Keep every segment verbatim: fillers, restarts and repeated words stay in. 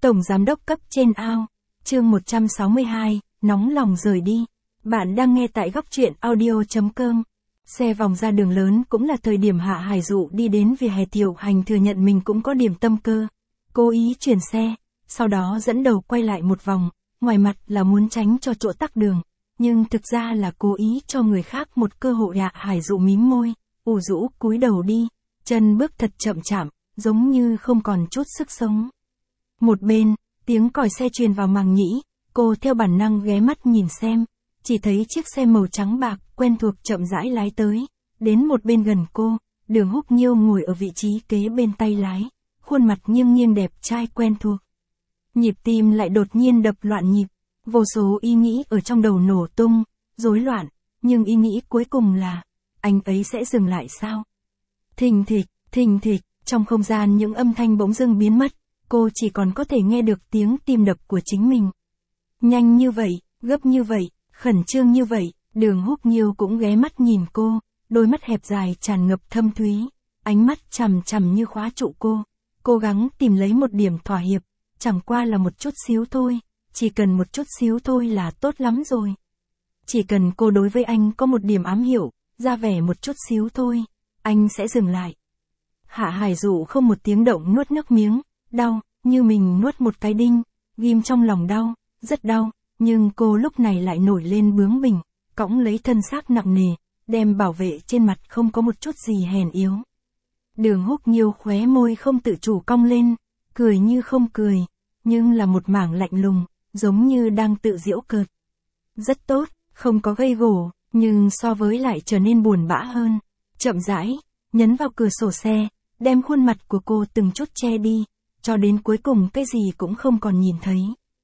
Tổng giám đốc cấp trên ao. Chương một trăm sáu mươi hai, nóng lòng rời đi. Bạn đang nghe tại góc truyện audio chấm com. Xe vòng ra đường lớn cũng là thời điểm Hạ Hải Dụ đi đến vỉa hè. Thiệu Hành thừa nhận mình cũng có điểm tâm cơ. Cố ý chuyển xe, sau đó dẫn đầu quay lại một vòng, ngoài mặt là muốn tránh cho chỗ tắc đường, nhưng thực ra là cố ý cho người khác một cơ hội. Hạ Hải Dụ mím môi, ủ rũ cúi đầu đi, chân bước thật chậm chạp, giống như không còn chút sức sống. Một bên, tiếng còi xe truyền vào màng nhĩ, cô theo bản năng ghé mắt nhìn xem, chỉ thấy chiếc xe màu trắng bạc quen thuộc chậm rãi lái tới, đến một bên gần cô, Đường Húc Nhiêu ngồi ở vị trí kế bên tay lái, khuôn mặt nghiêng nghiêng đẹp trai quen thuộc. Nhịp tim lại đột nhiên đập loạn nhịp, vô số ý nghĩ ở trong đầu nổ tung, rối loạn, nhưng ý nghĩ cuối cùng là, anh ấy sẽ dừng lại sao? Thình thịch, thình thịch, trong không gian những âm thanh bỗng dưng biến mất, cô chỉ còn có thể nghe được tiếng tim đập của chính mình. Nhanh như vậy, gấp như vậy, khẩn trương như vậy, Đường Húc Nhiêu cũng ghé mắt nhìn cô, đôi mắt hẹp dài tràn ngập thâm thúy, ánh mắt chằm chằm như khóa trụ cô, cố gắng tìm lấy một điểm thỏa hiệp, chẳng qua là một chút xíu thôi, chỉ cần một chút xíu thôi là tốt lắm rồi. Chỉ cần cô đối với anh có một điểm ám hiệu, ra vẻ một chút xíu thôi, anh sẽ dừng lại. Hạ Hải Dụ không một tiếng động nuốt nước miếng, đau, như mình nuốt một cái đinh, ghim trong lòng đau, rất đau, nhưng cô lúc này lại nổi lên bướng bỉnh, cõng lấy thân xác nặng nề, đem bảo vệ trên mặt không có một chút gì hèn yếu. Đường Húc Nhiêu khóe môi không tự chủ cong lên, cười như không cười, nhưng là một mảng lạnh lùng, giống như đang tự giễu cợt. Rất tốt, không có gây gổ, nhưng so với lại trở nên buồn bã hơn. Chậm rãi, nhấn vào cửa sổ xe, đem khuôn mặt của cô từng chút che đi, cho đến cuối cùng cái gì cũng không còn nhìn thấy.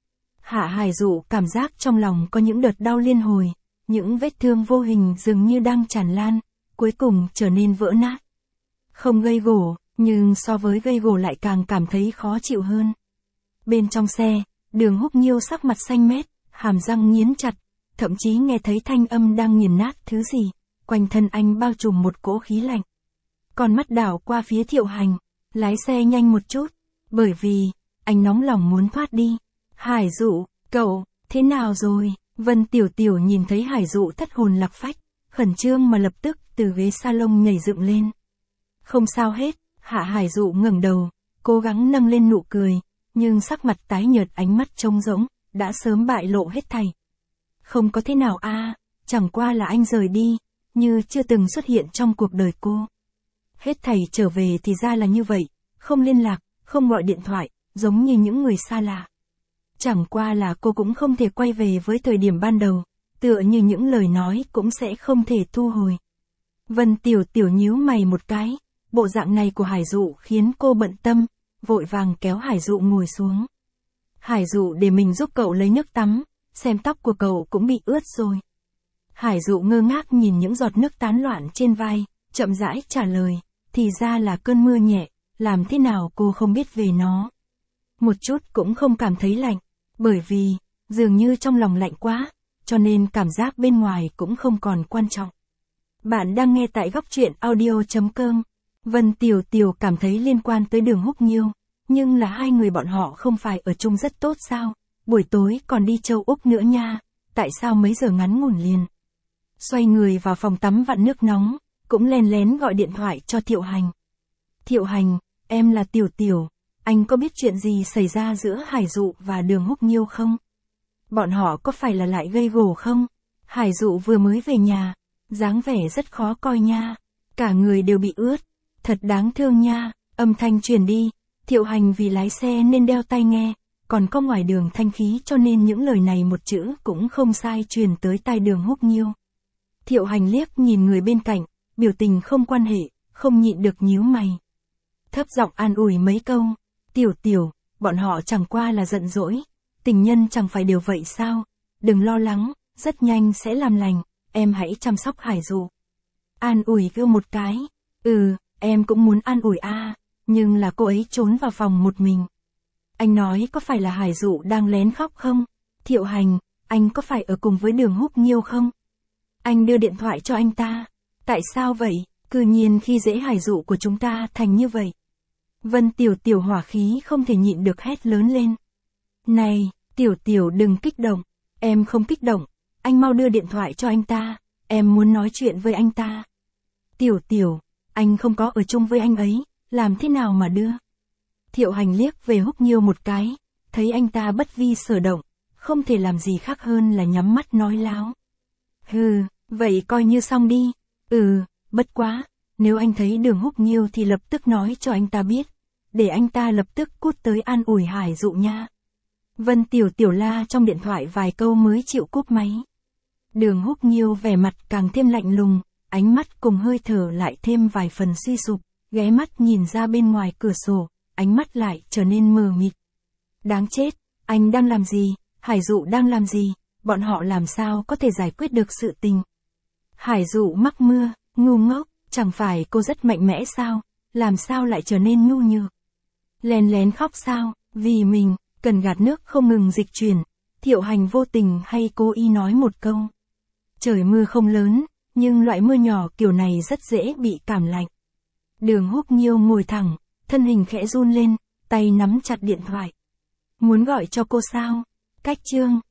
Hạ Hải Dụ cảm giác trong lòng có những đợt đau liên hồi, những vết thương vô hình dường như đang tràn lan, cuối cùng trở nên vỡ nát. Không gây gổ, nhưng so với gây gổ lại càng cảm thấy khó chịu hơn. Bên trong xe, Đường Húc Nhiêu sắc mặt xanh mét, hàm răng nghiến chặt, thậm chí nghe thấy thanh âm đang nghiền nát thứ gì, quanh thân anh bao trùm một cỗ khí lạnh. Con mắt đảo qua phía Thiệu Hành, lái xe nhanh một chút, bởi vì, anh nóng lòng muốn thoát đi. Hải Dụ, cậu, thế nào rồi? Vân Tiểu Tiểu nhìn thấy Hải Dụ thất hồn lạc phách, khẩn trương mà lập tức từ ghế salon nhảy dựng lên. Không sao hết, Hạ Hải Dụ ngẩng đầu, cố gắng nâng lên nụ cười, nhưng sắc mặt tái nhợt, ánh mắt trống rỗng, đã sớm bại lộ hết thảy. Không có thế nào a, à, chẳng qua là anh rời đi, như chưa từng xuất hiện trong cuộc đời cô. Hết thảy trở về thì ra là như vậy, không liên lạc, không gọi điện thoại, giống như những người xa lạ. Chẳng qua là cô cũng không thể quay về với thời điểm ban đầu, tựa như những lời nói cũng sẽ không thể thu hồi. Vân Tiểu Tiểu nhíu mày một cái, bộ dạng này của Hải Dụ khiến cô bận tâm, vội vàng kéo Hải Dụ ngồi xuống. Hải Dụ, để mình giúp cậu lấy nước tắm, xem tóc của cậu cũng bị ướt rồi. Hải Dụ ngơ ngác nhìn những giọt nước tán loạn trên vai, chậm rãi trả lời, thì ra là cơn mưa nhẹ, làm thế nào cô không biết về nó. Một chút cũng không cảm thấy lạnh, bởi vì, dường như trong lòng lạnh quá, cho nên cảm giác bên ngoài cũng không còn quan trọng. Bạn đang nghe tại góc truyện audio chấm com. Vân Tiểu Tiểu cảm thấy liên quan tới Đường Húc Nhiêu, nhưng là hai người bọn họ không phải ở chung rất tốt sao, buổi tối còn đi châu Úc nữa nha, tại sao mấy giờ ngắn ngủn liền. Xoay người vào phòng tắm vặn nước nóng, cũng lén lén gọi điện thoại cho Thiệu Hành. Thiệu Hành, em là Tiểu Tiểu, anh có biết chuyện gì xảy ra giữa Hải Dụ và Đường Húc Nhiêu không? Bọn họ có phải là lại gây gổ không? Hải Dụ vừa mới về nhà, dáng vẻ rất khó coi nha, cả người đều bị ướt, thật đáng thương nha. Âm thanh truyền đi, Thiệu Hành vì lái xe nên đeo tai nghe, còn có ngoài đường thanh khí cho nên những lời này một chữ cũng không sai truyền tới tai Đường Húc Nhiêu. Thiệu Hành liếc nhìn người bên cạnh, biểu tình không quan hệ, không nhịn được nhíu mày. Thấp giọng an ủi mấy câu, Tiểu Tiểu, bọn họ chẳng qua là giận dỗi, tình nhân chẳng phải đều vậy sao, đừng lo lắng, rất nhanh sẽ làm lành, em hãy chăm sóc Hải Dụ. An ủi kêu một cái, ừ, em cũng muốn an ủi a, à, nhưng là cô ấy trốn vào phòng một mình. Anh nói có phải là Hải Dụ đang lén khóc không? Thiệu Hành, anh có phải ở cùng với Đường Húc Nhiêu không? Anh đưa điện thoại cho anh ta. Tại sao vậy? Cư nhiên khi dễ Hải Dụ của chúng ta thành như vậy. Vân Tiểu Tiểu hỏa khí không thể nhịn được hét lớn lên. Này, Tiểu Tiểu đừng kích động. Em không kích động. Anh mau đưa điện thoại cho anh ta. Em muốn nói chuyện với anh ta. Tiểu Tiểu, anh không có ở chung với anh ấy. Làm thế nào mà đưa? Thiệu Hành liếc về Húc Nhiêu một cái. Thấy anh ta bất vi sở động. Không thể làm gì khác hơn là nhắm mắt nói láo. Hừ, vậy coi như xong đi. Ừ, bất quá. Nếu anh thấy Đường Húc Nhiêu thì lập tức nói cho anh ta biết. Để anh ta lập tức cút tới an ủi Hải Dụ nha. Vân Tiểu Tiểu la trong điện thoại vài câu mới chịu cúp máy. Đường Húc Nhiêu vẻ mặt càng thêm lạnh lùng, ánh mắt cùng hơi thở lại thêm vài phần suy sụp, ghé mắt nhìn ra bên ngoài cửa sổ, ánh mắt lại trở nên mờ mịt. Đáng chết, anh đang làm gì, Hải Dụ đang làm gì, bọn họ làm sao có thể giải quyết được sự tình. Hải Dụ mắc mưa, ngu ngốc, chẳng phải cô rất mạnh mẽ sao, làm sao lại trở nên nhu nhược. Lén lén khóc sao, vì mình, cần gạt nước không ngừng dịch chuyển. Thiệu Hành vô tình hay cố ý nói một câu. Trời mưa không lớn, nhưng loại mưa nhỏ kiểu này rất dễ bị cảm lạnh. Đường Húc Nhiêu ngồi thẳng, thân hình khẽ run lên, tay nắm chặt điện thoại. Muốn gọi cho cô sao? Cách chương,